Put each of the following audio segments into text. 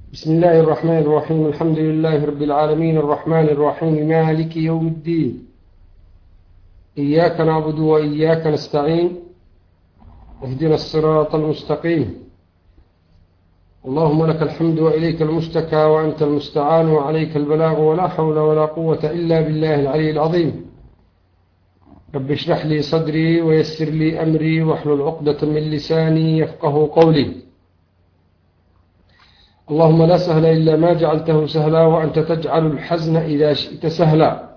بسم الله الرحمن الرحيم. الحمد لله رب العالمين الرحمن الرحيم مالك يوم الدين. إياك نعبد وإياك نستعين. اهدنا الصراط المستقيم. اللهم لك الحمد وإليك المشتكى وأنت المستعان وعليك البلاغ ولا حول ولا قوة إلا بالله العلي العظيم. رب اشرح لي صدري ويسر لي أمري واحلل عقدة من لساني يفقه قولي. اللهم لا سهل إلا ما جعلته سهلا وأنت تجعل الحزن إذا شئت سهلا.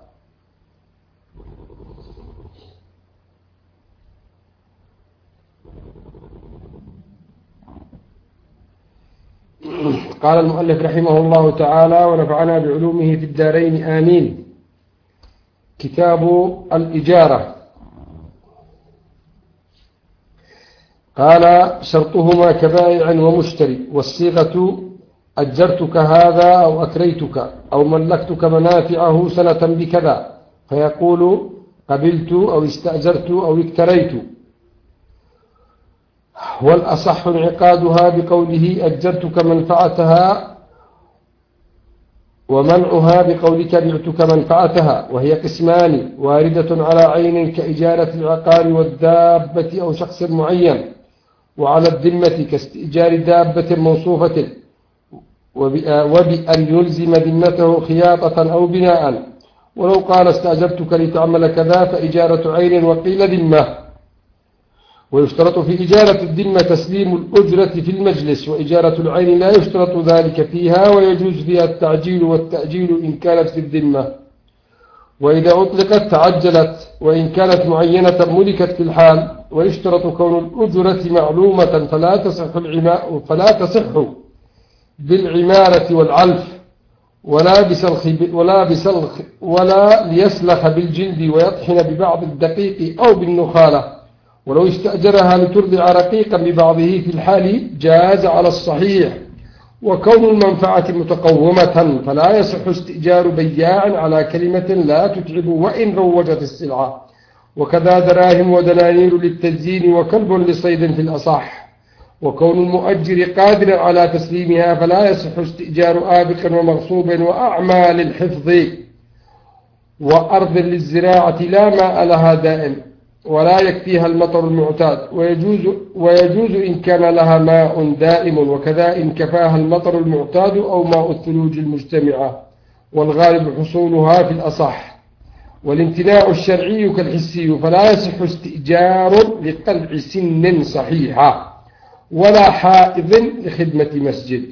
قال المؤلف رحمه الله تعالى ونفعنا بعلومه في الدارين آمين. كتاب الإجارة. قال شرطهما كبائع ومشتري، والصيغة أجرتك هذا أو أكريتك أو ملكتك منافعه سنة بكذا، فيقول قبلت أو استأجرت أو اكتريت. والأصح انعقادها بقوله أجرتك منفعتها، ومنعها بقولك بعتك منفعتها، وهي قسمان: واردة على عين كإجارة العقار والدابة أو شخص معين، وعلى الذمة كاستئجار دابة موصوفة، وبأن يلزم ذمته خياطة أو بناء. ولو قال استأجرتك لتعمل كذا فإجارة عين وقيل ذمة. ويشترط في إجارة الذمة تسليم الأجرة في المجلس، وإجارة العين لا يشترط ذلك فيها، ويجوز فيها التعجيل والتأجيل إن كانت في الذمة، وإذا أطلقت تعجلت، وإن كانت معينة ملكت في الحال. ويشترط كون الأجرة معلومة فلا تصح بالعمارة والعلف، ولا ليسلخ بالجلد ويطحن ببعض الدقيق أو بالنخالة. ولو استأجرها لترضع رقيقا ببعضه في الحال جاز على الصحيح. وكون المنفعة متقومة فلا يصح استئجار بياع على كلمة لا تتعب وإن روجت السلعة. وكذا دراهم ودنانير للتزيين وكلب لصيد في الأصح. وكون المؤجر قادرا على تسليمها فلا يصح استئجار آبق ومغصوب وأعمال الحفظ وأرض للزراعة لا ماء لها دائم ولا يكفيها المطر المعتاد، ويجوز إن كان لها ماء دائم، وكذا إن كفاها المطر المعتاد أو ماء الثلوج المجتمعة، والغالب حصولها في الأصح. والامتناع الشرعي كالحسي، فلا يصح استئجار لقلع سن صحيحة ولا حائض لخدمة مسجد.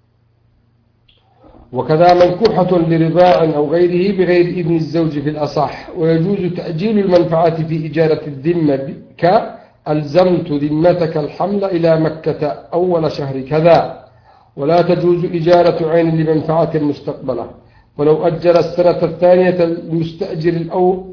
وكذا منكوحة لرضاع أو غيره بغير إذن الزوج في الأصح. ويجوز تأجيل المنفعة في إجارة الذمة كألزمت ذمتك الحمل إلى مكة أول شهر كذا. ولا تجوز إجارة عين لمنفعة مستقبلة. ولو أجر السنة الثانية المستأجر الأول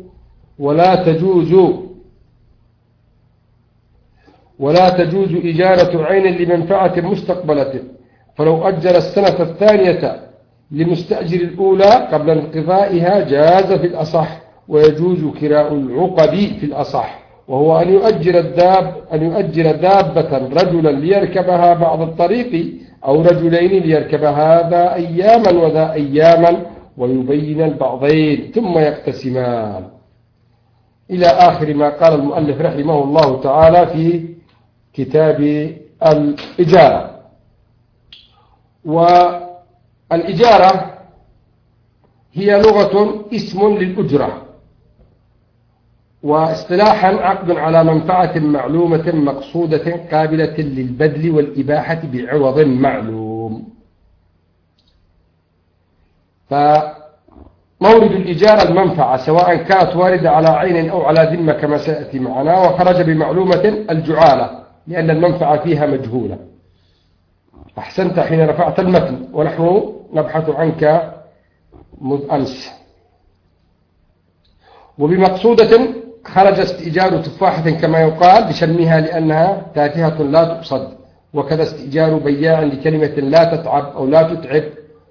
ولا تجوز إجارة عين لمنفعة مستقبلة. فلو أجر السنة الثانية لمستأجر الأولى قبل انقضائها جاز في الأصح. ويجوز كراء العقد في الأصح، وهو أن يؤجر دابة رجلا ليركبها بعض الطريق، أو رجلين ليركب هذا أياما وذا أياما، ويبين البعضين ثم يقتسمان، إلى آخر ما قال المؤلف رحمه الله تعالى في كتاب الإجارة. والإجارة هي لغة اسم للأجرة، واصطلاحا عقد على منفعة معلومة مقصودة قابلة للبذل والإباحة بعوض معلوم. فمورد الإجارة المنفعة، سواء كانت واردة على عين أو على ذمة كما سيأتي معنا. وخرج بمعلومة الجعالة لأن المنفعة فيها مجهولة. أحسنت حين رفعت المتن، ونحن نبحث عنك منذ أمس. وبمقصودة خرج استئجار تفاحة كما يقال بشمها لأنها تافهة لا تقصد. وكذا استئجار بياع لكلمة لا تتعب أو لا تتعب.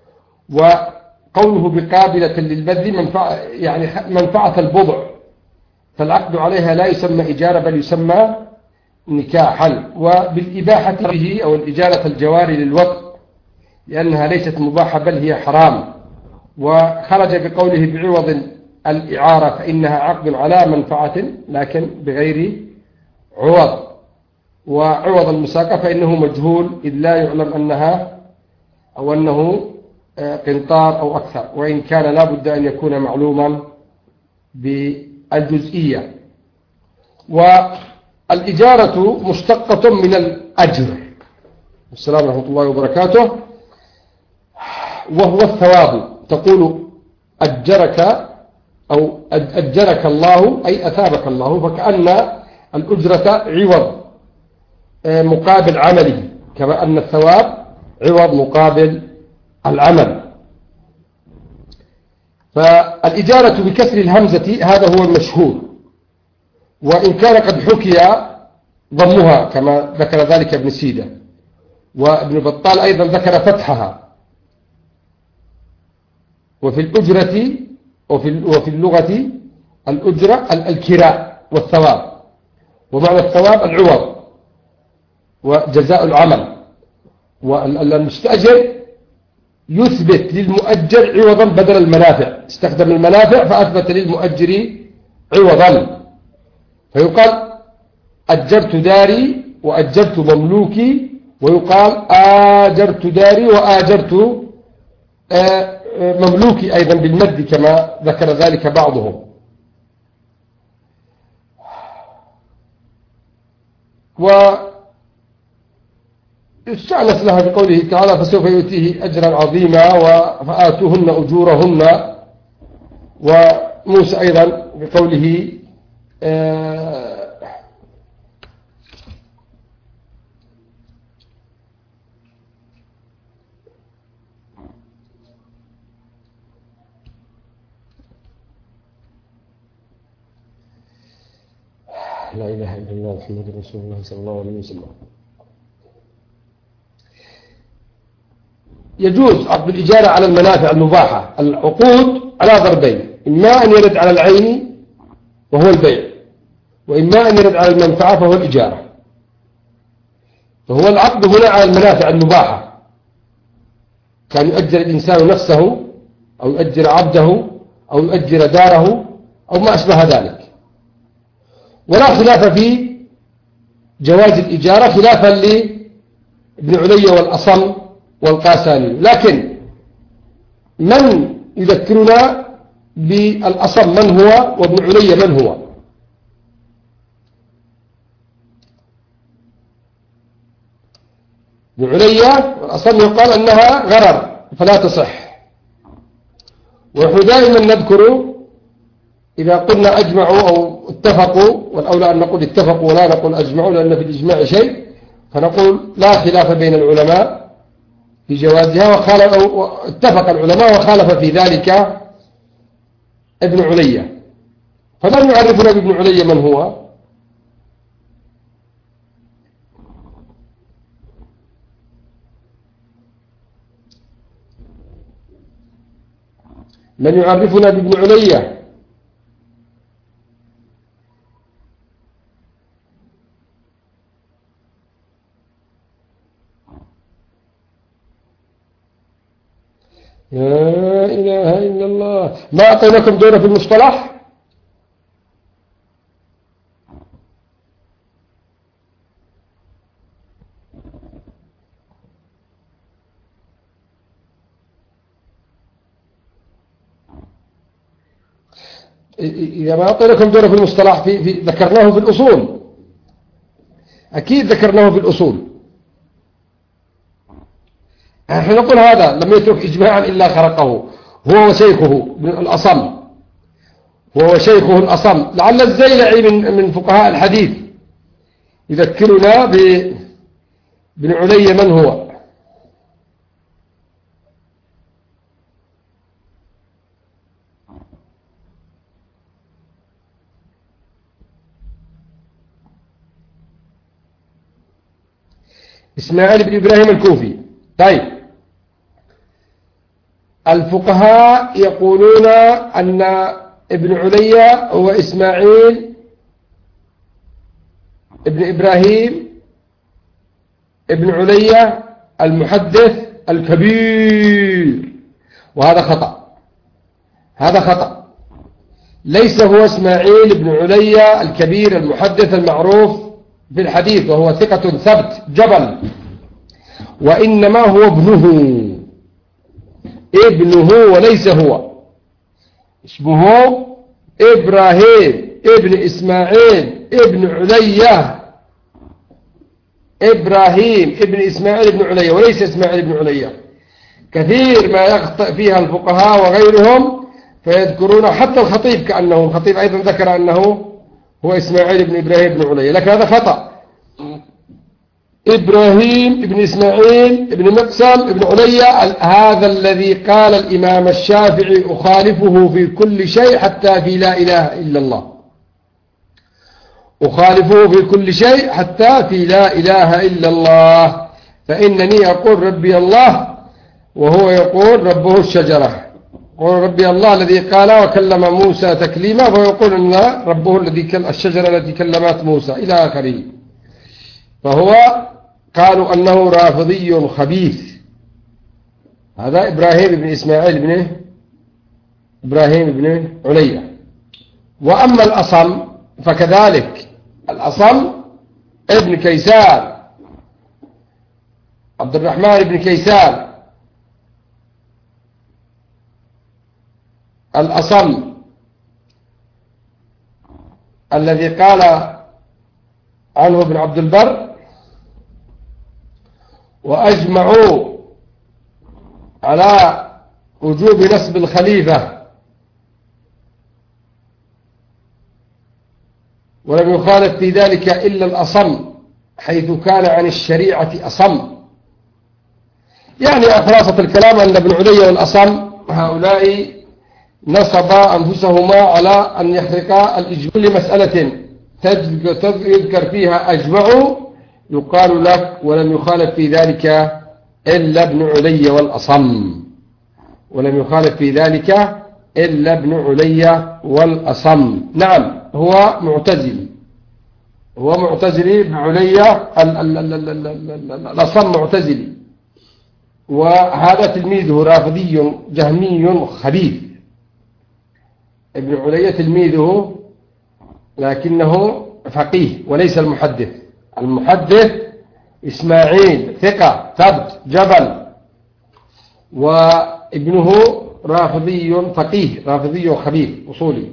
وقوله بقابلة للبذل منفعة البضع، فالعقد عليها لا يسمى إجارة بل يسمى نكاحا. وبالإباحة به أو الإجارة الجواري للوقت لأنها ليست مباحة بل هي حرام. وخرج بقوله بعوض الإعارة فإنها عقد على منفعة لكن بغير عوض. وعوض المساقة فإنه مجهول إذ لا يعلم أنها أو أنه قنطار أو أكثر، وإن كان لا بد أن يكون معلوما بالجزئية. والإجارة مشتقة من الأجر. السلام ورحمة الله وبركاته. وهو الثواب. تقول أجرك أو أجرك الله أي أثابك الله، فكأن الأجرة عوض مقابل عمله، كما أن الثواب عوض مقابل العمل. فالإجارة بكسر الهمزة هذا هو المشهور، وإن كان قد حكي ضمها كما ذكر ذلك ابن سيدة، وابن بطال أيضا ذكر فتحها. وفي الأجرة وفي اللغة الأجرة الكراء والثواب، ومعنى الثواب العوض وجزاء العمل. والمستأجر يثبت للمؤجر عوضا بدل المنافع، استخدم المنافع فأثبت للمؤجر عوضا، فيقال أجرت داري وأجرت مملوكي، ويقال آجرت داري وآجرت مملوكي أيضا بالمد كما ذكر ذلك بعضهم. واستعنس لها بقوله تعالى فسوف يؤتيه أجرا عظيما فآتوهن أجورهن. وموسى أيضا بقوله لا إله إلا الله محمد رسول الله صلى الله عليه وسلم. يجوز عقد الإجارة على المنافع المباحة. العقود على ضربين، إما أن يرد على العين وهو البيع، وإما أن يرد على المنفعة فهو الإجارة. فهو العقد هنا على المنافع المباحة، كان يؤجر الإنسان نفسه أو يؤجر عبده أو يؤجر داره أو ما أشبه ذلك. ولا خلاف في جواز الإجارة خلافا لابن علي والأصم والقاساني. لكن من يذكرنا بالأصم من هو وابن علي من هو؟ ابن علي والأصم يقال أنها غرر فلا تصح. ونحن دائما نذكر إذا قلنا أجمعوا أو اتفقوا، والأولى أن نقول اتفقوا ولا نقول أجمعوا لأن في الإجماع شيء، فنقول لا خلاف بين العلماء في جوازها، اتفق العلماء وخالف في ذلك ابن علي. فمن يعرفنا بابن علي من هو؟ من يعرفنا بابن علي؟ لا إله إلا الله. ما أعطيناكم دورة في المصطلح؟ إذا ما أعطيناكم دورة في المصطلح ذكرناه في الأصول، أكيد ذكرناه في الأصول. نحن نقول هذا لم يترك إجماعا إلا خرقه، هو وشيخه الأصم، هو وشيخه الأصم. لعل الزيلعي من فقهاء الحديث يذكرنا بن علي من هو. إسماعيل بن إبراهيم الكوفي. طيب، الفقهاء يقولون أن ابن علي هو إسماعيل ابن إبراهيم ابن علي المحدث الكبير، وهذا خطأ، هذا خطأ. ليس هو إسماعيل بن عليا الكبير المحدث المعروف في الحديث وهو ثقة ثبت جبل، وإنما هو ابنه وليس هو. اسمه إبراهيم ابن إسماعيل ابن عليا، إبراهيم ابن إسماعيل ابن عليا وليس إسماعيل ابن عليا. كثير ما يخطئ فيها الفقهاء وغيرهم فيذكرون، حتى الخطيب كأنه الخطيب أيضا ذكر أنه هو إسماعيل بن إبراهيم بن عليا، لكن هذا خطأ. إبراهيم ابن إسماعيل ابن مقسم ابن عليا هذا الذي قال الإمام الشافعي أخالفه في كل شيء حتى في لا إله إلا الله، أخالفه في كل شيء حتى في لا إله إلا الله، فإنني أقول ربي الله وهو يقول ربه الشجرة، يقول ربي الله الذي قال وكلم موسى تكليما، فهو يقول أن ربه الشجرة التي كلمت موسى إلى آخره. فهو قالوا أنه رافضي خبيث. هذا إبراهيم بن إسماعيل بن إبراهيم بن عليا. وأما الأصم فكذلك، الأصم ابن كيسان، عبد الرحمن بن كيسان الأصم الذي قال عنه ابن عبد البر وأجمعوا على وجوب نسب الخليفة ولم يخالف في ذلك إلا الأصم، حيث كان عن الشريعة أصم. يعني خلاصة الكلام أن ابن علي والأصم هؤلاء نصبا أنفسهما على أن يحرقا الإجماع لمسألة يذكر فيها أجمعوا، يقال لك ولم يخالف في ذلك إلا ابن علي والأصم، ولم يخالف في ذلك إلا ابن علي والأصم. نعم هو معتزلي، هو معتزلي ابن علي، الأصم معتزلي، وهذا تلميذه رافضي جهمي خبيث. ابن علي تلميذه لكنه فقيه وليس المحدث. المحدث إسماعيل ثقة ثبت جبل، وابنه رافضي فقيه رافضي خبيث أصولي.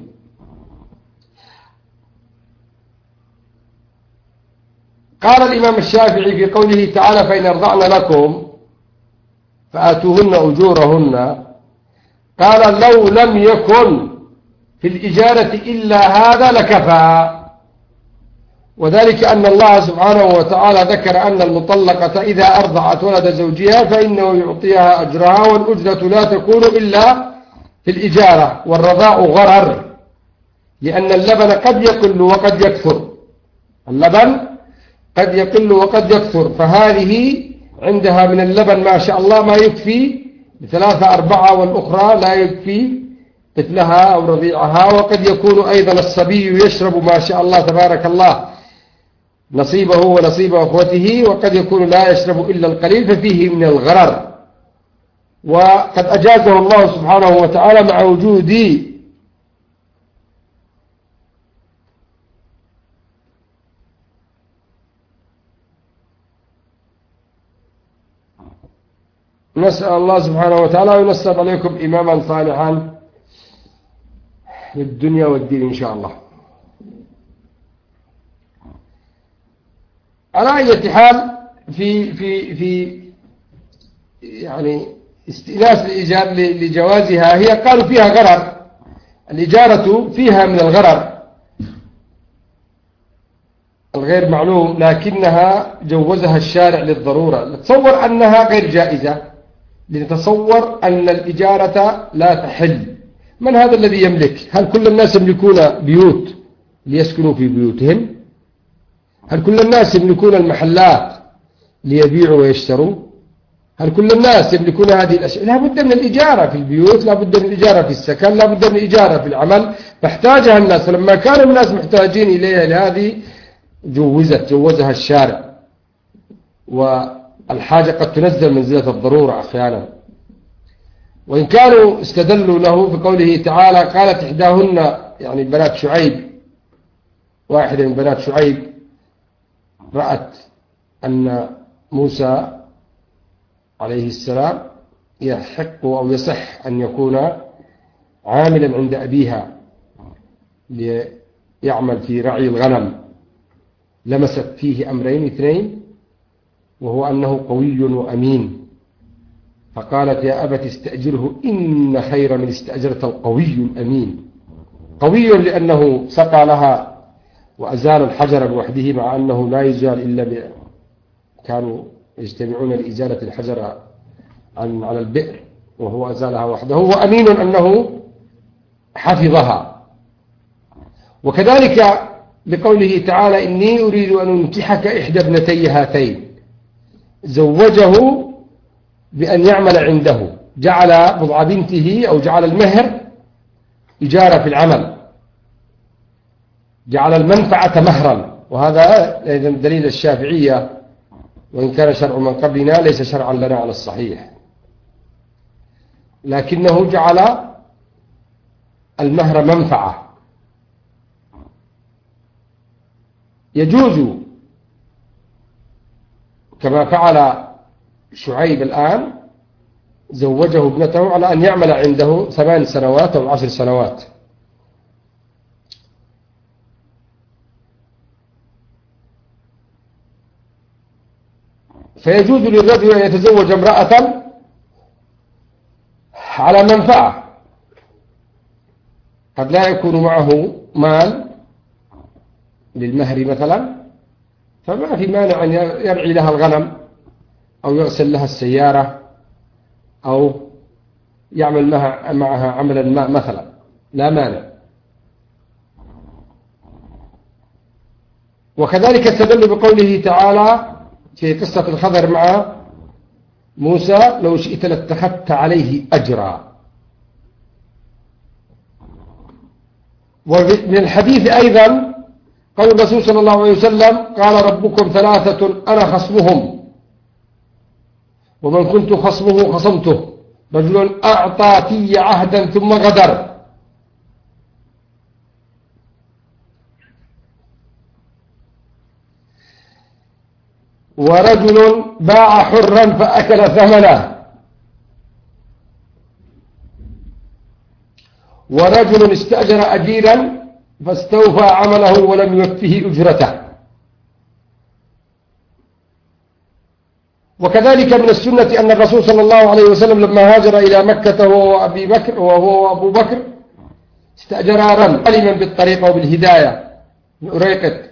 قال الإمام الشافعي في قوله تعالى فإن أرضعن لكم فآتوهن أجورهن، قال لو لم يكن في الإجارة إلا هذا لكفى، وذلك أن الله سبحانه وتعالى ذكر أن المطلقة إذا أرضعت ولد زوجها فإنه يعطيها أجرها، والأجرة لا تكون إلا في الإجارة، والرضاء غرر، لأن اللبن قد يقل وقد يكثر، اللبن قد يقل وقد يكثر، فهذه عندها من اللبن ما شاء الله ما يكفي ثلاثة أربعة، والأخرى لا يكفي طفلها أو رضيعها. وقد يكون أيضا الصبي يشرب ما شاء الله تبارك الله نصيبه ونصيب أخوته، وقد يكون لا يشرب إلا القليل، ففيه من الغرر. وقد أجازه الله سبحانه وتعالى مع وجود نسأل الله سبحانه وتعالى وينصب عليكم إماما صالحا للدنيا والدين إن شاء الله. على أي حال في يعني استئناس الإيجار لجوازها، هي قالوا فيها غرر، الإجارة فيها من الغرر الغير معلوم، لكنها جوزها الشارع للضرورة. نتصور أنها غير جائزة، لنتصور أن الإجارة لا تحل. من هذا الذي يملك؟ هل كل الناس يملكون بيوت ليسكنوا في بيوتهم؟ هل كل الناس يملكون المحلات ليبيعوا ويشتروا؟ هل كل الناس يملكون هذه الأشياء؟ لا بد من الإجارة في البيوت، لا بد من الإجارة في السكن، لا بد من الإجارة في العمل، فاحتاجها الناس. فلما كانوا الناس محتاجين إليها لهذه جوزها الشارع. الحاجة قد تنزل منزلة الضرورة أحيانا. وإن كانوا استدلوا له بقوله تعالى قالت إحداهن يعني بنات شعيب، واحدة من بنات شعيب رأت أن موسى عليه السلام يحق أو يصح أن يكون عاملا عند أبيها ليعمل في رعي الغنم، لمست فيه أمرين اثنين، وهو أنه قوي وأمين، فقالت يا أبت استأجره إن خير من استأجرت القوي الأمين. قوي لأنه سقى لها وأزال الحجر لوحده، مع أنه لا يزال إلا كانوا يجتمعون لإزالة الحجر على البئر وهو أزالها وحده، وأمين أنه حفظها. وكذلك بقوله تعالى إني أريد أن أنكحك إحدى ابنتي هاتين، زوجه بأن يعمل عنده، جعل بضع بنته أو جعل المهر إجارة في العمل، جعل المنفعة مهرا. وهذا أيضا دليل الشافعية، وإن كان شرع من قبلنا ليس شرعا لنا على الصحيح، لكنه جعل المهر منفعة. يجوز كما فعل شعيب الآن، زوجه ابنته على أن يعمل عنده 8 سنوات أو 10 سنوات. فيجوز للرجل أن يتزوج امرأة على منفعة، قد لا يكون معه مال للمهر مثلا، فما في مانع أن يرعي لها الغنم أو يغسل لها السيارة أو يعمل معها عملا ما مثلا، لا مانع. وكذلك استدل بقوله تعالى في قصة الخضر مع موسى لو شئت لاتخذت عليه أجرا. ومن الحديث أيضا قول الرسول صلى الله عليه وسلم قال ربكم 3 أنا خصمهم ومن كنت خصمه خصمته، رجل أعطى في عهدا ثم غدر. ورجل باع حرا فأكل ثمنه. ورجل استأجر أجيرا فاستوفى عمله ولم يوفه أجرته. وكذلك من السنة أن الرسول صلى الله عليه وسلم لما هاجر إلى مكة وهو أبو بكر استأجر علما بالطريق وبالهداية من أريقط.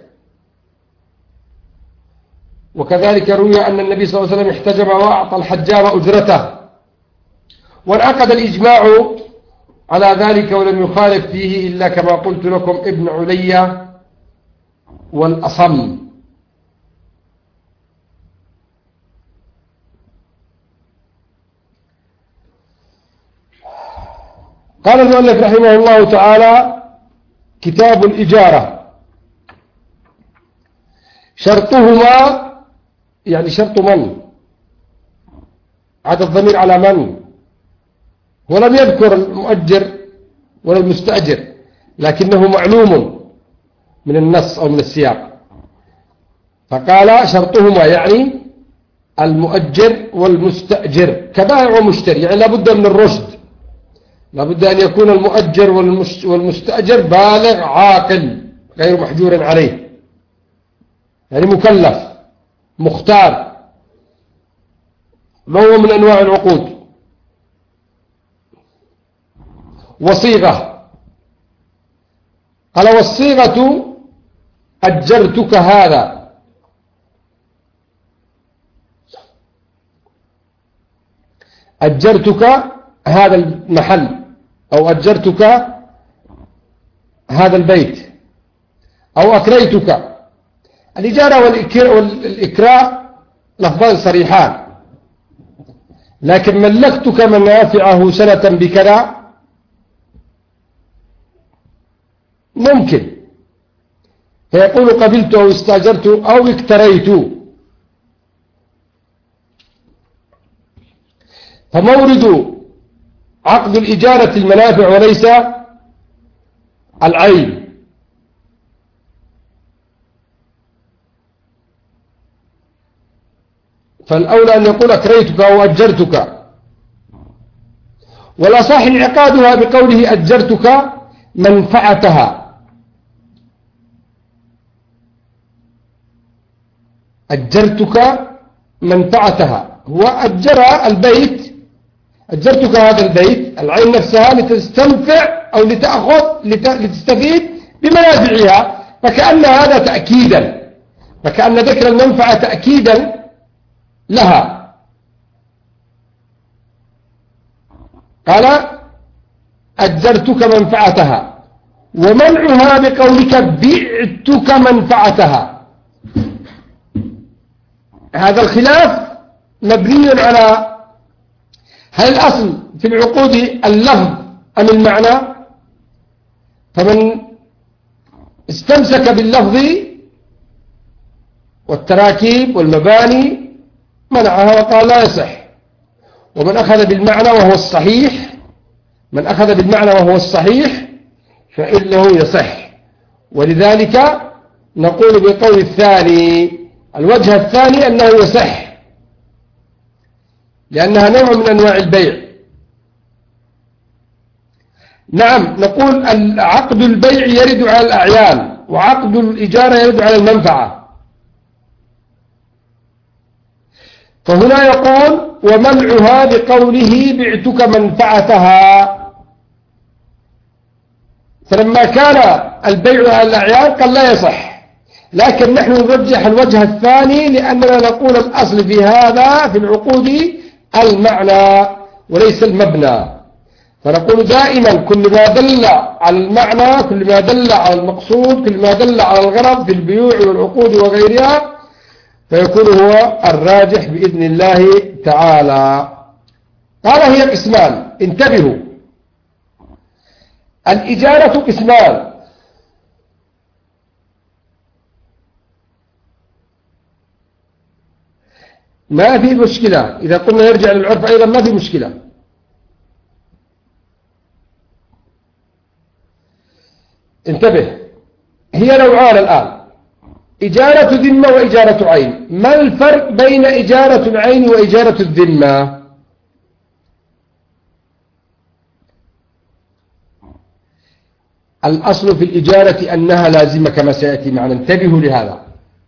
وكذلك روي أن النبي صلى الله عليه وسلم احتجم وأعطى الحجام أجرته، وانعقد الإجماع على ذلك ولم يخالف فيه إلا كما قلت لكم ابن علي والأصم. قال المؤلف رحمه الله تعالى كتاب الإجارة. شرطهما يعني شرط من عاد الضمير على من، ولم يذكر المؤجر ولا المستأجر، لكنه معلوم من النص أو من السياق، فقال شرطهما يعني المؤجر والمستأجر كبائع ومشتري، يعني لابد من الرشد، لابد أن يكون المؤجر والمستأجر بالغ عاقل غير محجور عليه، يعني مكلف مختار، نوع من أنواع العقود. وصيغة، قال والصيغة أجرتك هذا، أجرتك هذا المحل أو أجرتك هذا البيت أو أكريتك. الإجارة والإكراء لفظان صريحان، لكن ملكتك منافعه سنة بكذا ممكن، فيقول قبلت أو استأجرت أو اكتريت. فمورد عقد الإجارة المنافع وليس العين. فالأولى أن يقول أكريتك أو أجرتك، والأصح انعقادها بقوله أجرتك منفعتها. أجرتك منفعتها، هو أجر البيت، أجرتك هذا البيت العين نفسها لتستنفع أو لتستفيد بمنافعها، فكأن هذا تأكيدا، فكأن ذكر المنفعة تأكيدا لها. قال أجرتك منفعتها، ومنعها بقولك بعتك منفعتها. هذا الخلاف مبني على هل الأصل في العقود اللفظ أم المعنى؟ فمن استمسك باللفظ والتراكيب والمباني منعها وقال لا يصح، ومن أخذ بالمعنى وهو الصحيح، من أخذ بالمعنى وهو الصحيح فإنه يصح. ولذلك نقول بالقول الثاني، الوجه الثاني أنه يصح لأنها نوع من أنواع البيع. نعم، نقول عقد البيع يرد على الأعيان، وعقد الإجارة يرد على المنفعة. فهنا يقول ومنعها بقوله بعتك منفعتها، فلما كان البيع على الأعيان قال لا يصح، لكن نحن نرجح الوجه الثاني لأننا نقول الأصل في هذا في العقود المعنى وليس المبنى. فنقول دائما كل ما دل على المعنى، كل ما دل على المقصود، كل ما دل على الغرض في البيوع والعقود وغيرها فيكون هو الراجح بإذن الله تعالى. قال هي قسمان، انتبهوا، الإجارة قسمان، ما في مشكلة، إذا قلنا يرجع للعرف أيضا ما في مشكلة. انتبه، هي نوعان الآن، إجارة ذمة وإجارة عين. ما الفرق بين إجارة العين وإجارة الذمة؟ الأصل في الإجارة أنها لازمة كما سيأتي معنا، انتبهوا لهذا.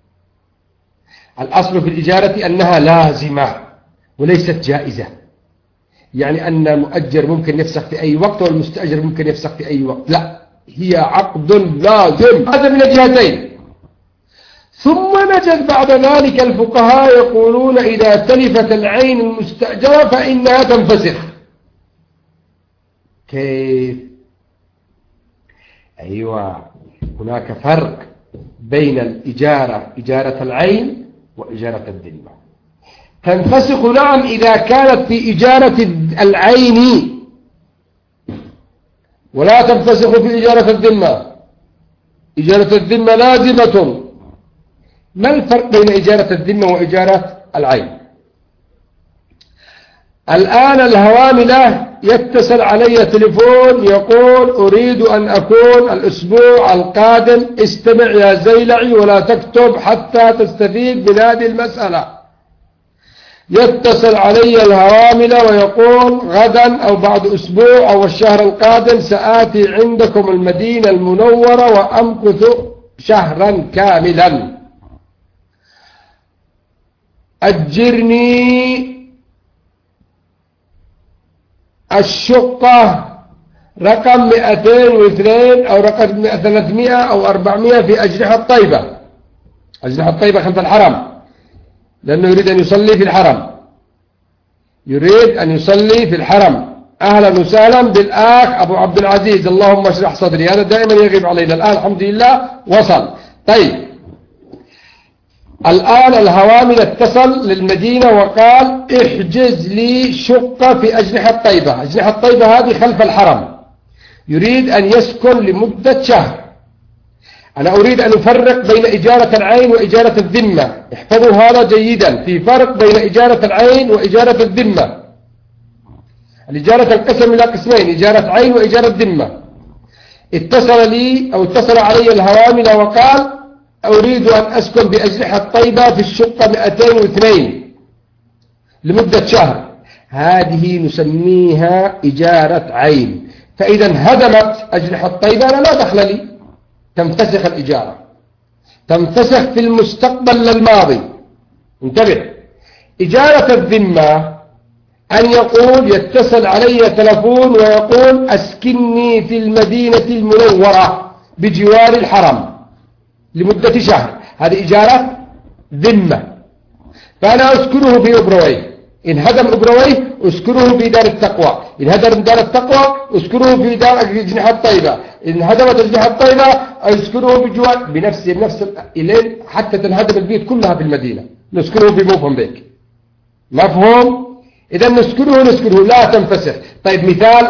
الأصل في الإجارة أنها لازمة وليست جائزة، يعني أن المؤجر ممكن يفسخ في أي وقت والمستأجر ممكن يفسخ في أي وقت، لا، هي عقد لازم. هذا من الجهتين. ثم نجد بعد ذلك الفقهاء يقولون إذا تلفت العين المستأجرة فإنها تنفسخ. كيف؟ أيوة، هناك فرق بين الإجارة، إجارة العين وإجارة الذمة. تنفسخ نعم إذا كانت في إجارة العين، ولا تنفسخ في إجارة الذمة. إجارة الذمة لازمة. ما الفرق بين إجارة الذمة وإجارة العين؟ الآن الهواملة يتصل علي تليفون يقول أريد أن أكون الأسبوع القادم، استمع يا زيلعي ولا تكتب حتى تستفيد من هذه المسألة. يتصل علي الهواملة ويقول غدا أو بعد أسبوع أو الشهر القادم سآتي عندكم المدينة المنورة وأمكث شهرا كاملا، أجرني الشقة رقم 202 أو رقم 300 أو 400 في أجنحة الطيبة. أجنحة الطيبة خلف الحرم، لأنه يريد أن يصلي في الحرم، يريد أن يصلي في الحرم. أهلا وسهلا بالأخ أبو عبد العزيز، اللهم اشرح صدري، هذا دائما يغيب علينا، الآن الحمد لله وصل. طيب، الآن الهوامل اتصل للمدينة وقال احجز لي شقة في أجنحة الطيبة. أجنحة الطيبة هذه خلف الحرم، يريد أن يسكن لمدة شهر. أنا أريد أن أفرق بين إجارة العين وإجارة الذمة، احفظوا هذا جيدا، في فرق بين إجارة العين وإجارة الذمة. الإجارة تنقسم إلى قسمين: إجارة عين وإجارة ذمة. اتصل علي الهوامل وقال: أريد أن أسكن بأجنحة طيبة في الشقة 202 لمدة شهر. هذه نسميها إجارة عين. فإذا انهدمت أجنحة طيبة أنا لا دخل لي، تنفسخ الإجارة، تنفسخ في المستقبل للماضي. انتبه. إجارة الذمة أن يقول يتصل علي تلفون ويقول: أسكنني في المدينة المنورة بجوار الحرم لمدة شهر. هذه إجارة ذمة. فأنا أسكنه في أبرويه، إن هدم أبرويه أسكنه في دار التقوى، إن هدم دار التقوى أسكنه في دار أجنحة الطيبة، إن هدمت أجنحة الطيبة أسكنه بجوار بنفس إلين حتى تنهدم البيوت كلها في المدينة نسكنه في موفنبيك. مفهوم؟ إذا نسكنه لا تنفسخ. طيب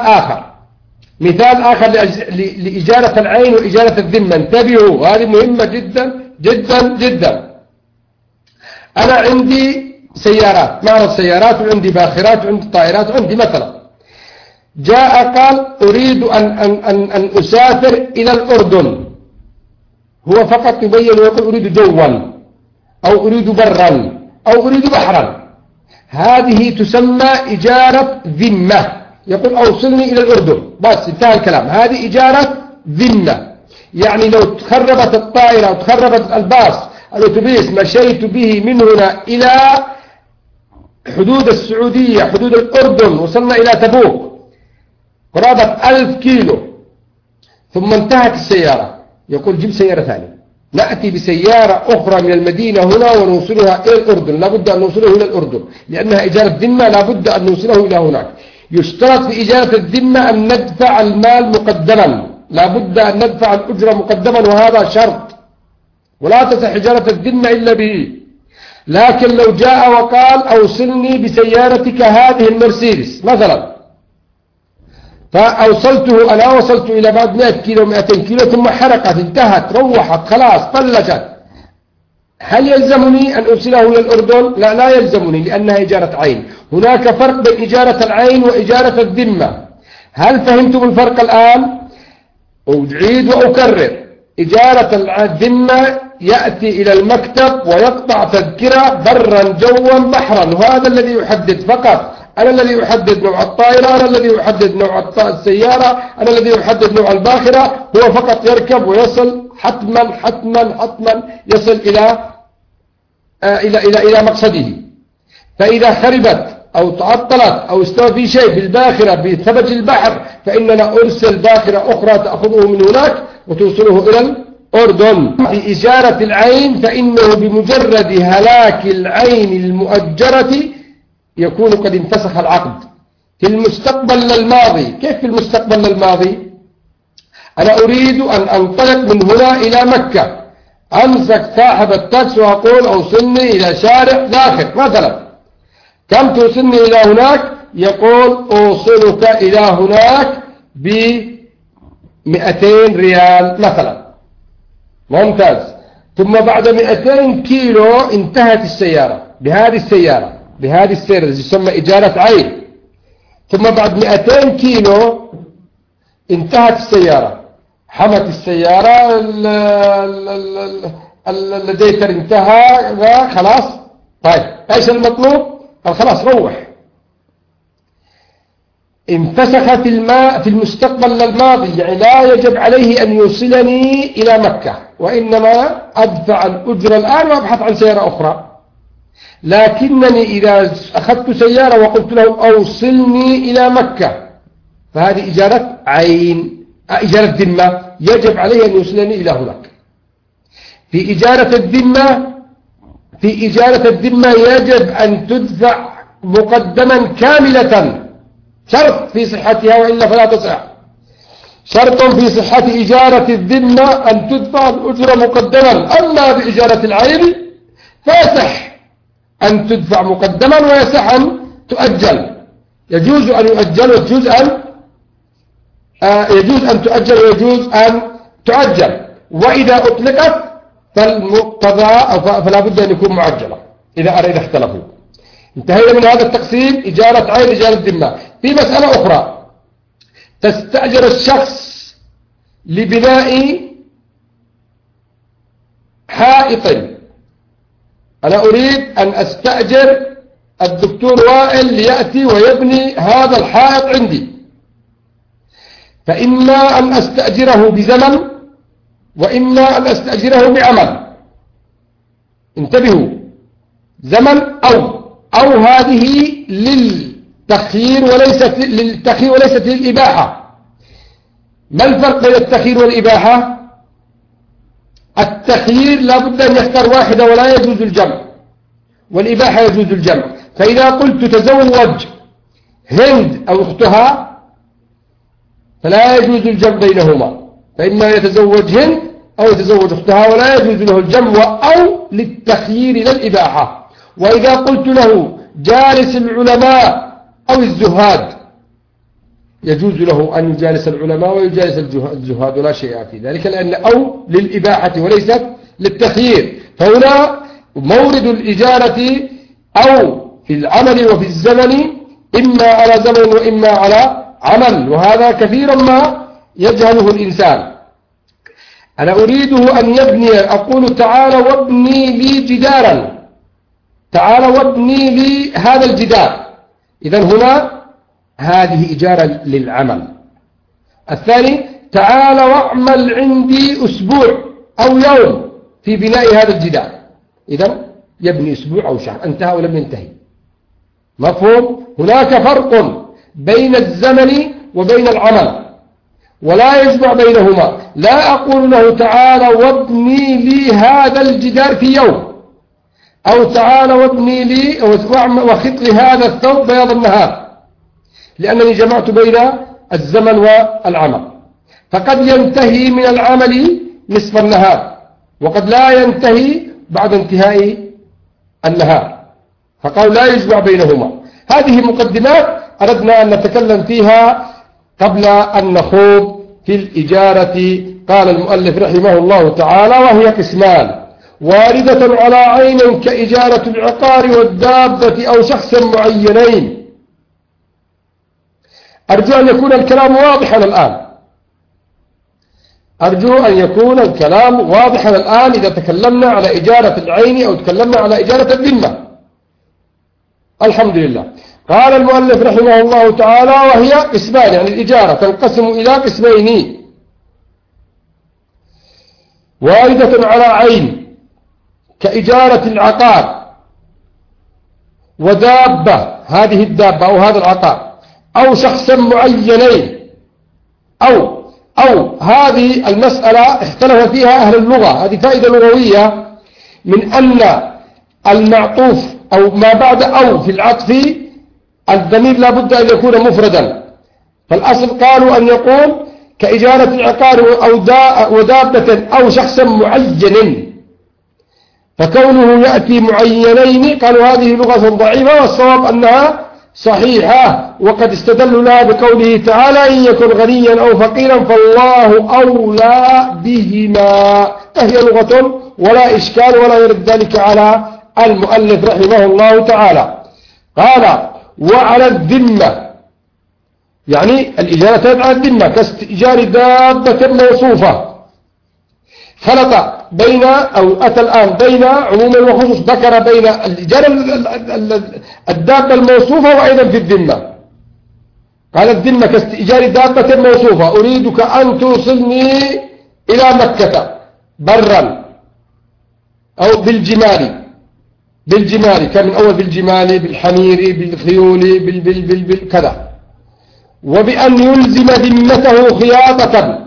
مثال آخر لإجارة العين وإجارة الذمة. انتبهوا، هذه مهمة جدا جدا جدا. أنا عندي سيارات، معرض سيارات، وعندي باخرات، وعندي طائرات، وعندي مثلا جاء قال: أريد أن أسافر إلى الأردن. هو فقط يبين ويقول: أريد جوا، أو أريد برا، أو أريد بحرا. هذه تسمى إجارة ذمة. يقول: أوصلني إلى الأردن، بس انتهى الكلام. هذه إجارة ذمة. يعني لو تخربت الطائرة أو تخربت الأتوبيس مشيت به من هنا إلى حدود السعودية، حدود الأردن، وصلنا إلى تبوك قرابة 1000 كيلو، ثم انتهت السيارة. يقول: جيب سيارة ثانية، نأتي بسيارة أخرى من المدينة هنا ونوصلها إلى الأردن. لابد أن نوصله إلى الأردن لأنها إجارة ذمة، لابد أن نوصله إلى هناك. يشترط في إجارة الذمة أن ندفع المال مقدما، لابد أن ندفع الأجرة مقدما، وهذا شرط، ولا تصح إجارة الذمة إلا به. لكن لو جاء وقال: أوصلني بسيارتك هذه المرسيدس مثلا، فأوصلته، أنا وصلت إلى بعد 100 كيلو 200 كيلو، ثم حرقت، انتهت، روحت، خلاص طلقت، هل يلزمني أن أرسله إلى الأردن؟ لا يلزمني، لأنها إجارة عين. هناك فرق بين إجارة العين وإجارة الذمة. هل فهمتم الفرق الآن؟ أعيد وأكرر: إجارة الذمة يأتي إلى المكتب ويقطع تذكرة برا جوا بحرا، وهذا الذي يحدد فقط. أنا الذي أحدد نوع الطائرة، أنا الذي أحدد نوع السيارة، أنا الذي أحدد نوع الباخرة. هو فقط يركب ويصل حتما حتما حتما، يصل إلى مقصده. فإذا خربت أو تعطلت أو استوى في شيء بالباخرة بثبت البحر، فإننا أرسل باخرة أخرى تأخذه من هناك وتوصله إلى الأردن. في إجارة العين فإنه بمجرد هلاك العين المؤجرة يكون قد انفسخ العقد. في المستقبل للماضي. كيف في المستقبل للماضي؟ أنا أريد أن أنطلق من هنا إلى مكة، أمسك صاحب التاكس وأقول: أوصلني إلى شارع ذاخر مثلا. كم توصلني إلى هناك؟ يقول: أوصلك إلى هناك ب200 ريال مثلا. ممتاز. ثم بعد 200 كيلو انتهت السيارة بهذه السيارة التي تسمى إجارة عين. ثم بعد 200 كيلو انتهت السيارة، حمت السيارة، الليتر انتهى، خلاص. طيب ايش المطلوب؟ خلاص روح. انفسخ في المستقبل للماضي، يعني لا يجب عليه أن يوصلني إلى مكة، وإنما أدفع الأجرة الآن وأبحث عن سيارة أخرى. لكنني إذا أخذت سيارة وقلت له: أوصلني إلى مكة، فهذه إجارة عين، إجارة ذمة، يجب عليه أن يوصلني إلى هناك. في إجارة الذمة يجب أن تدفع مقدما كاملة، شرط في صحتها، وإلا فلا تصح. شرط في صحة إجارة الذمة أن تدفع الأجرة مقدما. أما بإجارة العين فيصح أن تدفع مقدما، ويصح أن تؤجل. يجوز أن يؤجل، ويجوز أن تؤجل، ويجوز أن تؤجل. وإذا أطلقت فالمقتضى فلا بد أن يكون معجلة إذا اختلفوا. انتهينا من هذا التقسيم: إجارة عين، إجارة ذمة. في مسألة أخرى، تستأجر الشخص لبناء حائط. أنا أريد أن أستأجر الدكتور وائل ليأتي ويبني هذا الحائط عندي، فإما أن أستأجره بزمن وإما أن أستأجره بعمل. انتبهوا، زمن أو هذه للتخيير وليست للإباحة. ما الفرق بين التخيير والإباحة؟ التخيير لا بد أن يختار واحدة ولا يجوز الجمع، والإباحة يجوز الجمع. فإذا قلت تزوج هند أو أختها فلا يجوز الجمع بينهما، فإما يتزوج هند أو يتزوج أختها ولا يجوز له الجمع، أو للتخيير للإباحة. وإذا قلت له جالس العلماء أو الزهاد يجوز له أن يجالس العلماء ويجالس الزهاد ولا شيء في ذلك، لأن أو للإباحة وليست للتخيير. فهنا مورد الإجارة أو في العمل وفي الزمن إما على زمن وإما على عمل، وهذا كثيرا ما يجهله الإنسان. أنا أريده أن يبني، أقول تعال وابني لي جدارا، تعال وابني لي هذا الجدار. إذن هنا هذه إجارة للعمل. الثاني تعال واعمل عندي أسبوع أو يوم في بناء هذا الجدار. إذن يبني أسبوع أو شهر، انتهى ولم ينتهي. مفهوم؟ هناك فرق بين الزمن وبين العمل ولا يجمع بينهما. لا أقول له تعال وابني لي هذا الجدار في يوم، أو تعال وابني لي وخط لي هذا الثوب بياض النهار، لأنني جمعت بين الزمن والعمل. فقد ينتهي من العمل نصف النهار، وقد لا ينتهي بعد انتهاء النهار، فقالوا لا يجمع بينهما. هذه مقدمات أردنا أن نتكلم فيها قبل أن نخوض في الإجارة. قال المؤلف رحمه الله تعالى: وهي قسمان: واردة على عين كإجارة العقار والدابة أو شخص معينين. أرجو أن يكون الكلام واضحا الآن، أرجو أن يكون الكلام واضحا الآن إذا تكلمنا على إجارة العين أو تكلمنا على إجارة الذمة. الحمد لله. قال المؤلف رحمه الله تعالى: وهي قسمان، يعني الإجارة تنقسم إلى قسمين: واردة على عين كإجارة العقار ودابة، هذه الدابة أو هذا العقار، أو شخصا معينين. أو هذه المسألة اختلف فيها أهل اللغة، هذه فائدة لغوية، من أن المعطوف أو ما بعد أو في العطف الضمير لا بد أن يكون مفردا. فالأصل قالوا أن يقول كإجارة العقار ودابة أو شخصا معين، فكونه يأتي معينين قالوا هذه لغة ضعيفة، والصواب أنها صحيحة، وقد استدلوا لها بقوله تعالى: إن يكن غنيا أو فقيرا فالله أولى بهما. فهي لغة ولا إشكال ولا يرد ذلك على المؤلف رحمه الله تعالى. قال: وعلى الذمة، يعني الإجارة تبع على الذمة كاستئجار دابة موصوفة. خلط بين أو أتى الآن بين عموم وخصوص، ذكر بين الإجارة الدابة الموصوفة وأيضا في الذمة. قال: الذمة كاستئجار دابة موصوفة، أريدك أن توصلني إلى مكة برا أو بالجمال كان من أول بالجمال بالحمير بالخيول كذا، وبأن يلزم ذمته خياطة.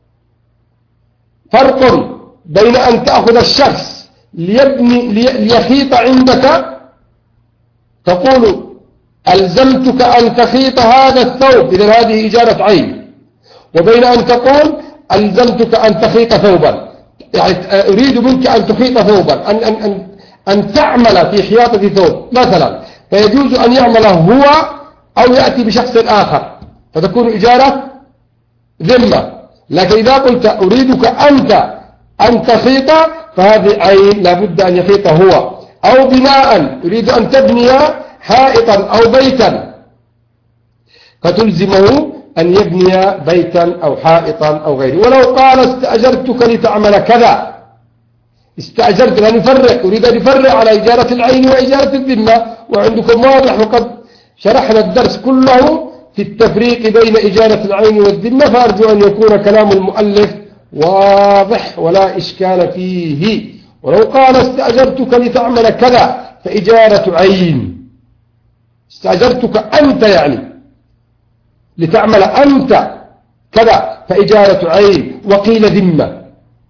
فرق بين أن تأخذ الشخص ليخيط عندك، تقول ألزمتك أن تخيط هذا الثوب، إذن هذه إجارة عين، وبين أن تقول ألزمتك أن تخيط ثوبا، يعني أريد منك أن تخيط ثوبا، أن تعمل في خياطة ثوب مثلا، فيجوز أن يعمل هو أو يأتي بشخص آخر، فتكون إجارة ذمة. لكن إذا قلت أريدك أنت أن تخيط، فهذه عين لابد أن يخيط هو، أو بناء، يريد أن تبني حائطا أو بيتا، فتلزمه أن يبني بيتا أو حائطا أو غيره. ولو قال استأجرتك لتعمل كذا، استأجرت، لأن نفرق، أريد أن يفرق على إجارة العين وإجارة الذمة، وعندكم واضح، وقد شرحنا الدرس كله في التفريق بين إجارة العين والذمة، فأرجو أن يكون كلام المؤلف واضح ولا إشكال فيه. ولو قال استأجرتك لتعمل كذا فإجارة عين، استأجرتك أنت يعني لتعمل أنت كذا فإجارة عين. وقيل ذمة.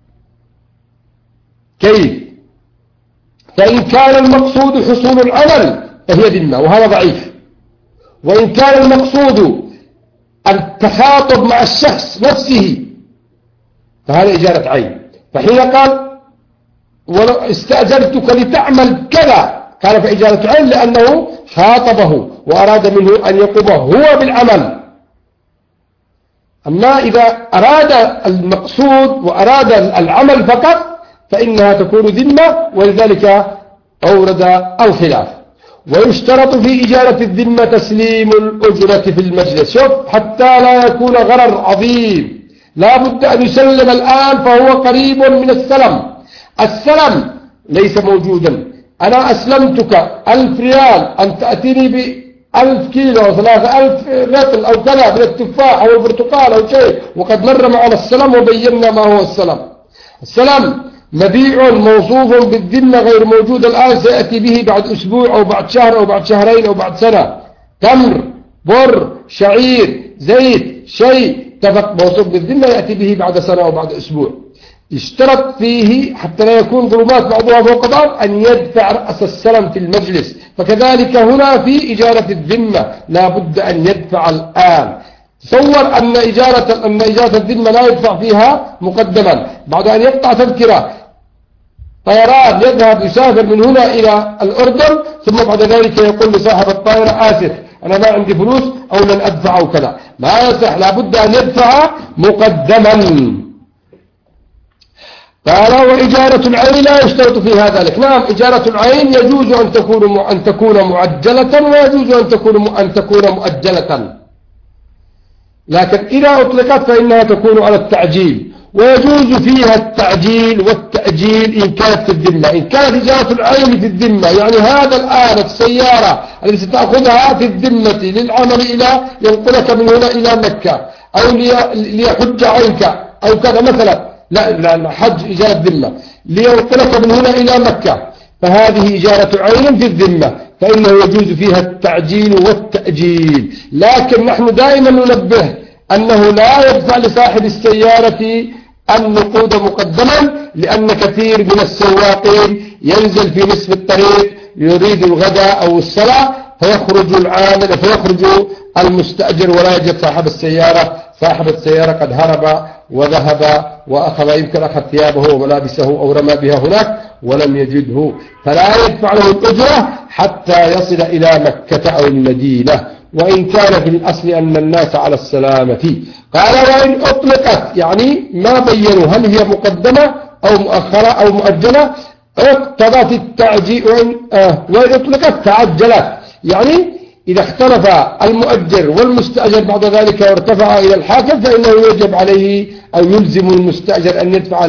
كيف؟ فإن كان المقصود حصول العمل فهي ذمة، وهذا ضعيف. وإن كان المقصود التخاطب مع الشخص نفسه فهذا إجارة عين. فحين قال ولو استأجرتك لتعمل كذا قال فإجارة عين، لأنه خاطبه وأراد منه أن يقوم هو بالعمل. أما إذا أراد المقصود وأراد العمل فقط فإنها تكون ذمة، ولذلك أورد الخلاف. ويشترط في إجارة الذمة تسليم الأجرة في المجلس. شوف، حتى لا يكون غرر عظيم لا بد أن يسلم الآن، فهو قريب من السلم. السلم ليس موجودا. أنا أسلمتك 1000 ريال أن تأتيني ب1000 كيلو أو 3000 رطل أو كذا من التفاح أو البرتقال أو شيء، وقد مر معنا السلم وبينا ما هو السلم. السلم مبيع موصوف بالذمة غير موجود الآن، سيأتي به بعد أسبوع أو بعد شهر أو بعد شهرين أو بعد سنة. تمر، بر، شعير، زيت، شيء موصوف بالذمة يأتي به بعد سنة أو بعد أسبوع. اشترط فيه حتى لا يكون ظلمات بعضها فوق بعض أن يدفع رأس السلم في المجلس. فكذلك هنا في إجارة الذمة لا بد أن يدفع الآن. تصور أن إجارة الذمة لا يدفع فيها مقدما، بعد أن يقطع تذكرة طيران يذهب يسافر من هنا إلى الأردن، ثم بعد ذلك يقول لصاحب الطائرة آسف أنا ما عندي فلوس أو لن أدفع أو كذا، ما يصح، لا بد أن يدفع مقدما. قال وإجارة العين لا يشترط فيها ذلك. نعم، إجارة العين يجوز أن تكون معجلة، ويجوز أن تكون مؤجلة، لكن إذا أطلقت فإنها تكون على التعجيل، ويجوز فيها التعجيل والتأجيل إن كانت في الذمة. إن كانت إجارة العين في الذمة، يعني هذا الآن السيارة التي ستأخذها في الذمة للعمل إلى ينقلك من هنا إلى مكة أو ليحج عنك أو كذا مثلا، لا حج إجارة ذمة، لينقلك من هنا إلى مكة، فهذه إجارة عين في الذمة، فإنه يجوز فيها التعجيل والتأجيل. لكن نحن دائما ننبه أنه لا يدفع لصاحب السيارة النقود مقدما، لأن كثير من السواقين ينزل في نصف الطريق يريد الغداء أو الصلاة، فيخرج المستأجر ولا يجد صاحب السيارة. صاحب السيارة قد هرب وذهب وأخذ يمكن أخذ ثيابه وملابسه أو رمى بها هناك ولم يجده، فلا يدفع له الأجرة حتى يصل إلى مكة أو المدينة، وإن كان في الأصل أن الناس على السلامة. قال وإن أطلقت، يعني ما بينوا هل هي مقدمة أو مؤخرة أو مؤجلة، اقتضت التعجيل. وإن أطلقت تعجلت، يعني إذا اختلف المؤجر والمستأجر بعد ذلك وارتفع إلى الحاكم فإنه يجب عليه أو يلزم المستأجر أن يدفع،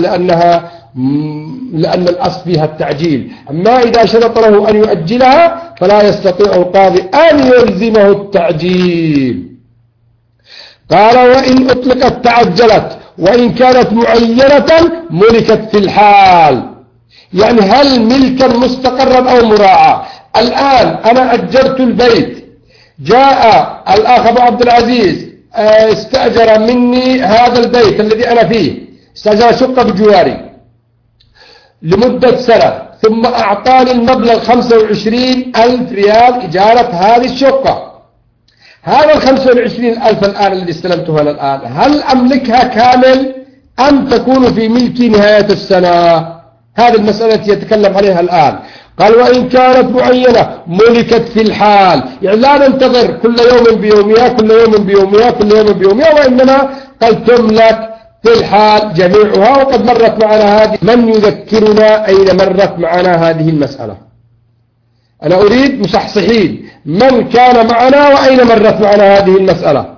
لأن الأصل فيها التعجيل. أما إذا شرط له أن يؤجلها فلا يستطيع القاضي أن يلزمه التعجيل. قال وإن أطلقت تعجلت، وإن كانت معينة ملكت في الحال، يعني هل ملكا مستقرا أو مراعى. الآن أنا أجرت البيت، جاء الأخ أبو عبد العزيز استأجر مني هذا البيت الذي أنا فيه، استأجر شقة بجواري لمدة سنة، ثم أعطاني المبلغ 25,000 ريال إجارة هذه الشقة. هذا 25,000 الآن الذي استلمتها الآن، هل أملكها كامل أم تكون في ملكي نهاية السنة؟ هذه المسألة التي يتكلم عليها الآن. قال وإن كانت معينة ملكت في الحال، يعني لا ننتظر كل يوم بيومها كل يوم بيومها كل يوم بيومها، وإنما قد تملك في الحال جميعها. وقد مرت معنا هذه، من يذكرنا أين مرت معنا هذه المسألة؟ أنا أريد مصحصحين، من كان معنا وأين مرت معنا هذه المسألة؟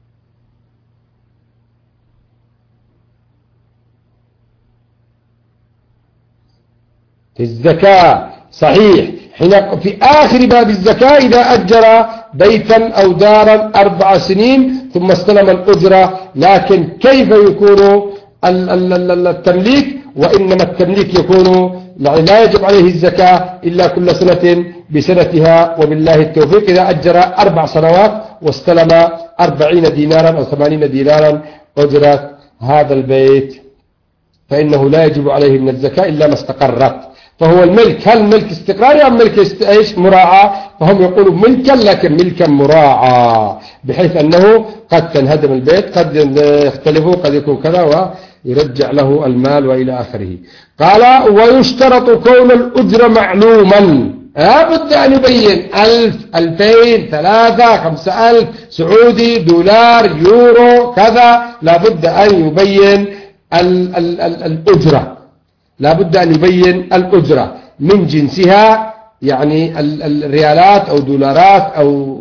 في الزكاة صحيح، حين في آخر باب الزكاة إذا أجر بيتا أو دارا 4 سنين ثم استلم الأجرة، لكن كيف يكون التمليك؟ وإنما التمليك يكون لا يجب عليه الزكاة إلا كل سنة بسنتها، وبالله التوفيق. إذا أجر 4 سنوات واستلم 40 دينارا أو 80 دينارا أجرة هذا البيت فإنه لا يجب عليه من الزكاة إلا ما استقرت. فهو الملك، هل ملك استقراري أم ملك إيش مراعاة؟ فهم يقولوا ملكا، لكن ملكا مراعاة، بحيث أنه قد تنهدم البيت، قد يختلفوا، قد يكون كذا، ويرجع له المال وإلى آخره. قال ويشترط كون الأجر معلوما، لابد أن يبين 1000 2000 3 5000 سعودي دولار يورو كذا، لابد أن يبين الأجرة، لابد أن يبين الأجرة من جنسها، يعني الريالات أو دولارات أو.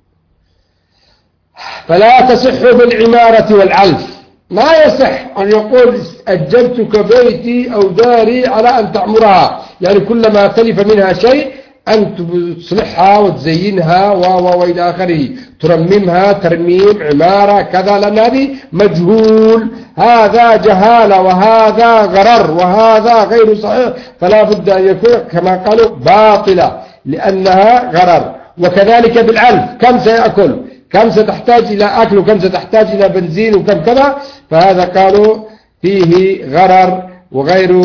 فلا تصح بالعمارة والعلف، ما يصح أن يقول أجرتك بيتي أو داري على أن تعمرها، يعني كلما تلف منها شيء أن تصلحها وتزينها وإلى آخره، ترممها ترميم عمارة كذا، لأن هذه مجهول، هذا جهالة وهذا غرر وهذا غير صحيح، فلا بد أن يكون كما قالوا باطلة لأنها غرر. وكذلك بالعلف، كم سيأكل، كم ستحتاج إلى أكل، وكم ستحتاج إلى بنزين، وكم كذا، فهذا قالوا فيه غرر وغير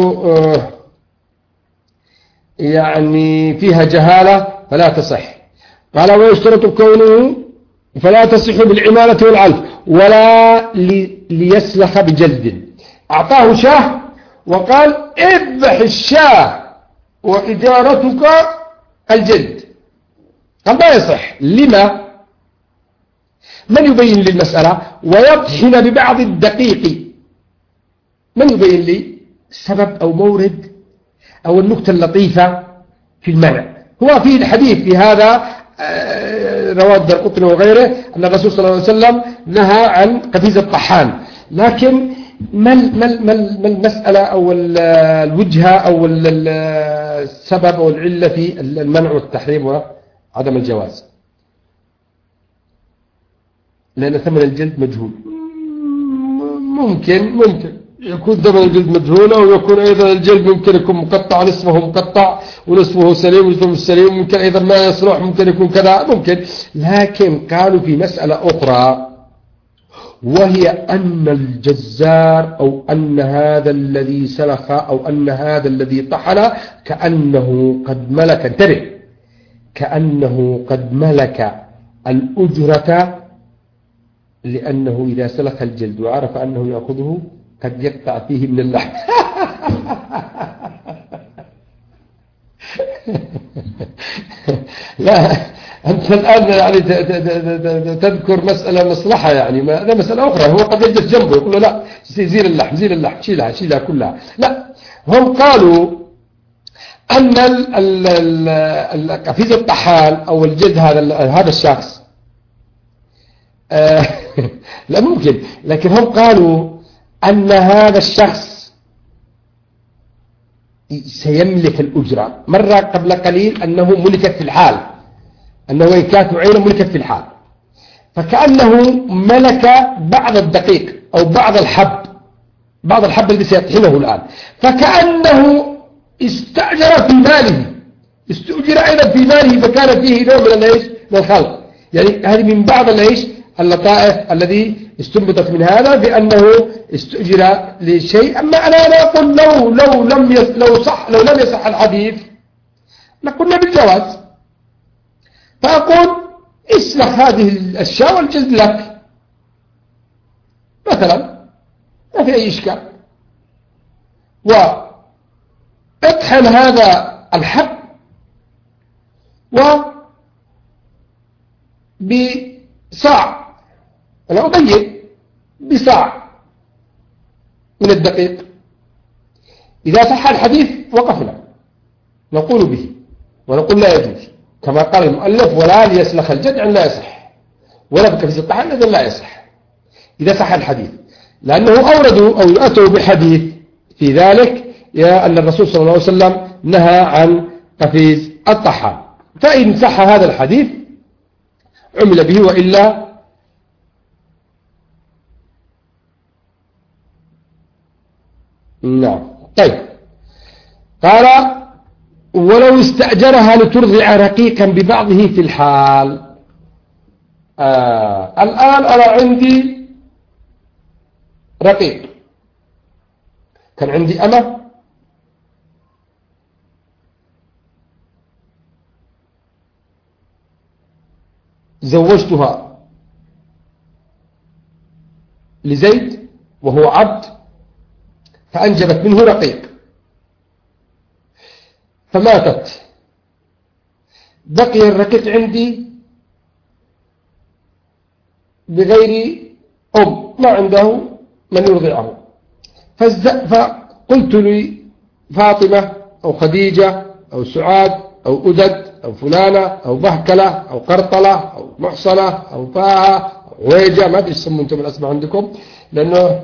يعني فيها جهالة فلا تصح. قال ويشترط كونه فلا تصح بالعمالة والعلف ولا ليسلخ بجلد. أعطاه شاه وقال اذبح الشاه وإجارتك الجلد، قال لا يصح. لما؟ من يبين لي المسألة؟ ويطحن ببعض الدقيق. من يبين لي سبب أو مورد أو النكتة اللطيفة في المنع؟ هو في الحديث في هذا رواه الدارقطني وغيره أن الرسول صلى الله عليه وسلم نهى عن قفيز الطحان، لكن ما المسألة أو الوجهة أو السبب أو العلة في المنع والتحريم وعدم الجواز؟ لأن ثمن الجلد مجهول. ممكن يكون ثمن الجلد مجهول، أو يكون أيضا الجلد ممكن يكون مقطع، نصفه مقطع ونصفه سليم ونصفه مش سليم، ممكن أيضا ما يصلح، ممكن يكون كذا، ممكن. لكن قالوا في مسألة أخرى، وهي أن الجزار أو أن هذا الذي سلخ أو أن هذا الذي طحن كأنه قد ملك، انتبه، كأنه قد ملك الأجرة، لأنه إذا سلخ الجلد وعرف أنه يأخذه قد يقطع فيه من اللحم. لا أنت الآن يعني تذكر مسألة مصلحة، يعني هذا مسألة أخرى. هو قد يجلس جنبه يقول له لا زيل اللحم زيل اللحم، شيلها كلها. لا، هم قالوا أن قفيز الطحال أو الجلد هذا الشخص لا ممكن، لكن هم قالوا أن هذا الشخص سيملك الأجرة. مرة قبل قليل أنه ملكت في الحال، أنه إن كانت عينه ملكت في الحال، فكأنه ملك بعض الدقيق أو بعض الحب الذي سيطحنه الآن، فكأنه استأجر في ماله، استأجر أيضا في ماله، فكان فيه نوع من الخلق. يعني هذه من بعض اللطائف الذي استنبطت من هذا بأنه استأجر لشيء. أما أنا لا أقول لو لم يصح الحديث لقلنا بالجواز، فأقول اسلخ هذه الأشياء والجلد لك مثلا، ما في أي إشكال، واطحن هذا الحب بصاع، أنا أبين بصاع من الدقيق. إذا صح الحديث وقفنا نقول به ونقول لا يجوز، كما قال المؤلف ولا ليسلخ الجد أن لا يصح، ولا بكفز الطحن إذن لا يصح إذا صح الحديث، لأنه أوردوا أو يأتوا بحديث في ذلك أن الرسول صلى الله عليه وسلم نهى عن قفيز الطحان. فإن صح هذا الحديث عمل به، وإلا نعم. طيب، قال ولو استأجرها لترضع رقيقا ببعضه في الحال. الآن أنا عندي رقيق، كان عندي أمة زوجتها لزيد وهو عبد، فأنجبت منه رقيق، فماتت، بقي الرقيق عندي بغير أم، ما عنده من يرضعه، فقلت لي فاطمة أو خديجة أو سعاد أو أدد أو فلانة أو بهكلة أو قرطلة أو محصنة أو فاها أو ويجة، ما أدري يسمون أنتم الأسماء عندكم، لأنه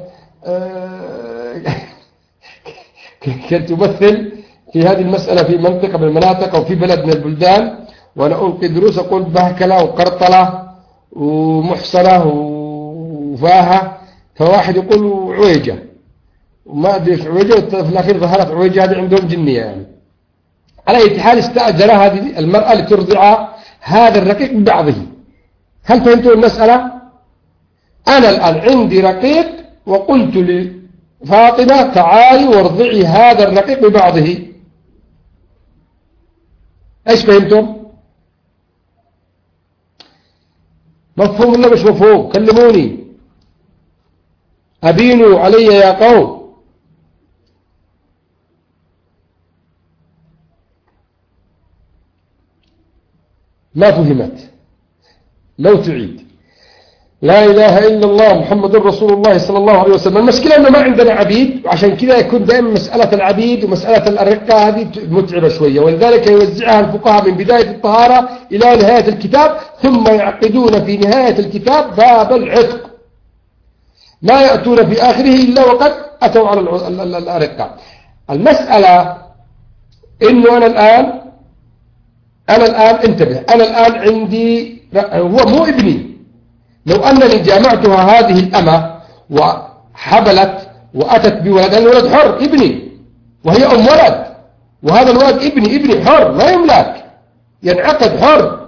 كنت أمثل في هذه المسألة في منطقة من المناطق أو في بلد من البلدان، وأنا ألقي دروس أقول بهكلة وقرطلة ومحصنة وفاها، فواحد يقول عويجة وما أدري عويجة، في الأخير ظهرت عويجة هذه عندهم جنية يعني. على أي حال استأجر هذه المرأة لترضع هذا الرقيق ببعضه. هل فهمتوا المسألة؟ أنا الآن عندي رقيق وقلت لفاطمة تعالي وارضعي هذا الرقيق ببعضه. ايش فهمتم؟ مفهوم ولا مش مفهوم؟ كلموني، أبينوا علي يا قوم. ما فهمت؟ لو تعيد. لا إله إلا الله محمد رسول الله صلى الله عليه وسلم. المشكلة أنه ما عندنا عبيد، وعشان كذا يكون دائما مسألة العبيد ومسألة الرقة هذه متعبة شوية، ولذلك يوزعها الفقهاء من بداية الطهارة إلى نهاية الكتاب، ثم يعقدون في نهاية الكتاب باب العتق، لا يأتون في آخره إلا وقد أتوا على الرقة. المسألة إنه أنا الآن انتبه، أنا الآن عندي هو مو ابني. لو أنني جامعتها هذه الأمة وحبلت وأتت بولد، الولد حر ابني، وهي أم ولد، وهذا الولد ابني حر ما يملك، ينعقد حر.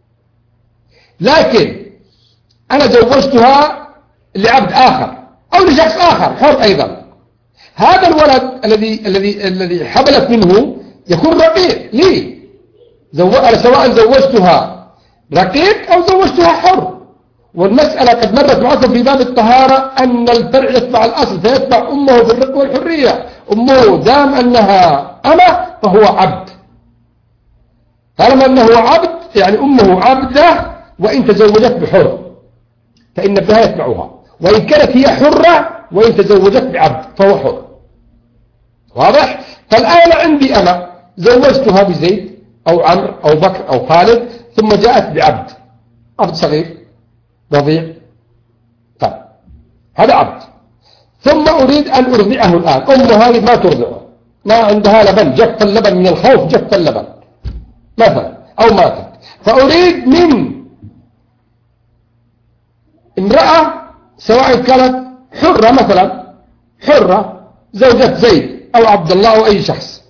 لكن أنا زوجتها لعبد آخر أو لشخص آخر حر أيضا، هذا الولد الذي حبلت منه يكون رقيق لي، سواء زوجتها رقيق أو زوجتها حر. والمسألة قد مرت معكم في باب الطهارة أن الفرع يتبع الأصل، فيتبع أمه في الرق والحرية. أمه دام أنها أمة فهو عبد، طالما أنه عبد يعني أمه عبدة، وإن تزوجت بحر فإن ابنها يتبعها، وإن كانت هي حرة وإن تزوجت بعبد فهو حر. واضح؟ فالآن عندي أمة زوجتها بزيد أو عمرو أو بكر أو خالد، ثم جاءت بعبد، عبد صغير رضيع. طيب هذا عبد، ثم أريد أن أرضعه الآن. أمه هذه ما ترضعه، ما عندها لبن، جف اللبن من الخوف، جف اللبن مثلا أو ماتت، فأريد من امرأة سواء كانت حرة مثلا، حرة زوجة زيد أو عبد الله أو أي شخص.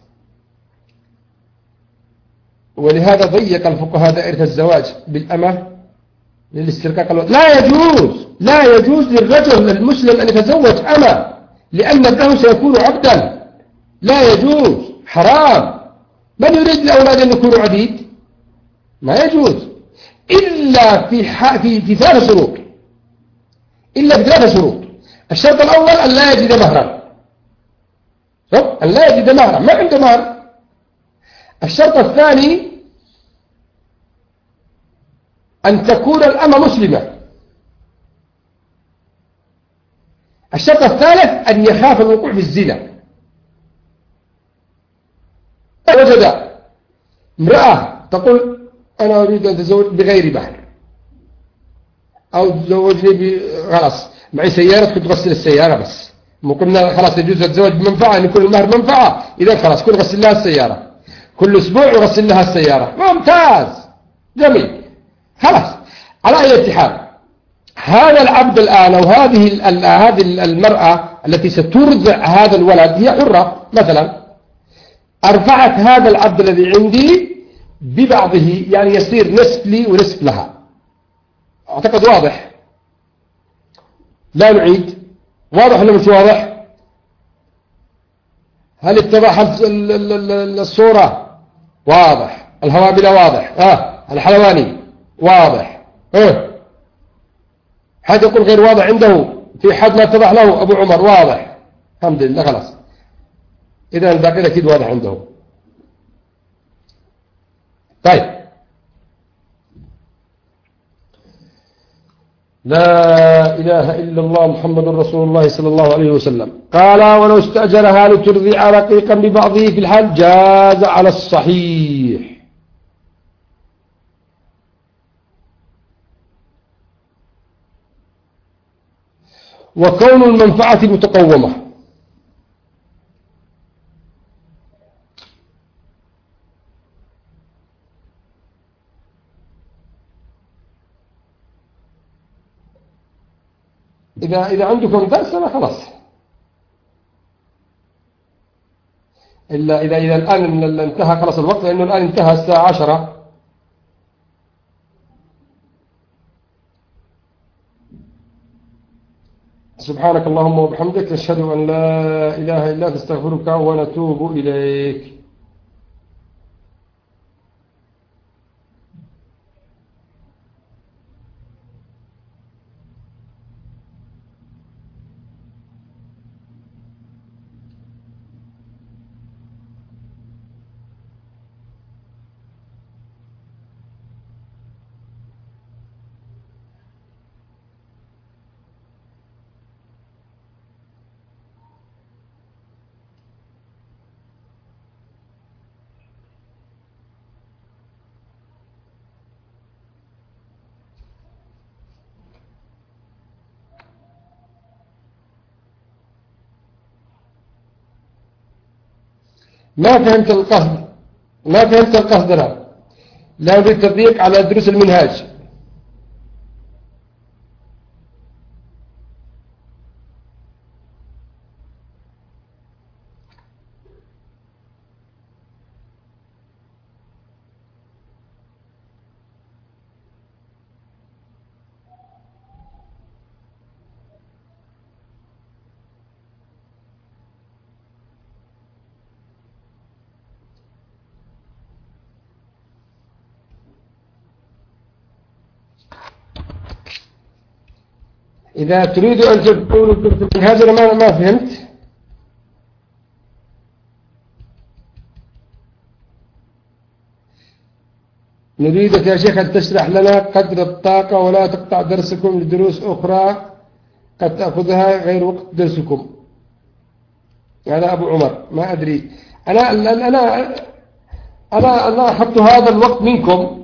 ولهذا ضيق الفقهاء دائرة الزواج بالأمة للاسترقاق الولد. لا يجوز للرجل المسلم أن يتزوج أمة، لأن ابنه سيكون عبدا، لا يجوز، حرام. من يريد الأولاد أن يكونوا عبيد؟ ما يجوز إلا في ثلاث شروط، الشرط الأول أن لا يجد مهرا، ما عنده مهر. الشرط الثاني أن تكون الأمة مسلمة. الشرط الثالث أن يخاف الوقوع في الزنا. وجد امرأة تقول أنا أريد أن أتزوج بغير مهر، أو تزوجني خلاص معي سيارة كنت غسل السيارة بس، مو قلنا خلاص يجوز الزواج بمنفعة أن يكون المهر منفعة، إذا خلاص كل غسل لها السيارة كل أسبوع يغسل لها السيارة، ممتاز جميل خلاص. على أي حال هذا العبد الآن أو هذه المرأة التي سترضع هذا الولد هي حرة مثلا، أرفعت هذا العبد الذي عندي ببعضه، يعني يصير نصف لي ونصف لها. أعتقد واضح؟ لا نعيد، واضح ولا مش واضح؟ هل اتضح الصورة؟ واضح. الهوابل واضح، الحلواني واضح، حد يقول غير واضح عنده؟ في حد ما اتضح له؟ أبو عمر واضح الحمد لله خلاص، إذا الباقي أكيد واضح عنده. طيب لا إله إلا الله محمد رسول الله صلى الله عليه وسلم. قال ولو استأجرها لترضع رقيقا ببعضه في الحال جاز على الصحيح. وكون المنفعة متقومة، إذا عندكم درس أنا خلاص، إلا إذا الآن انتهى خلاص الوقت، لأنه الآن انتهى الساعة 10. سبحانك اللهم وبحمدك نشهد أن لا إله إلا أنت نستغفرك ونتوب إليك. ما فهمت القصد، ما فهمت القصد. لا أريد تضييق على دروس المنهاج. إذا تريد أن تقول المنهاج أنا ما فهمت. نريدك يا شيخ أن تشرح لنا قدر الطاقة ولا تقطع درسكم لدروس أخرى قد تأخذها غير وقت درسكم. هذا أبو عمر ما أدري، أنا أخذت هذا الوقت منكم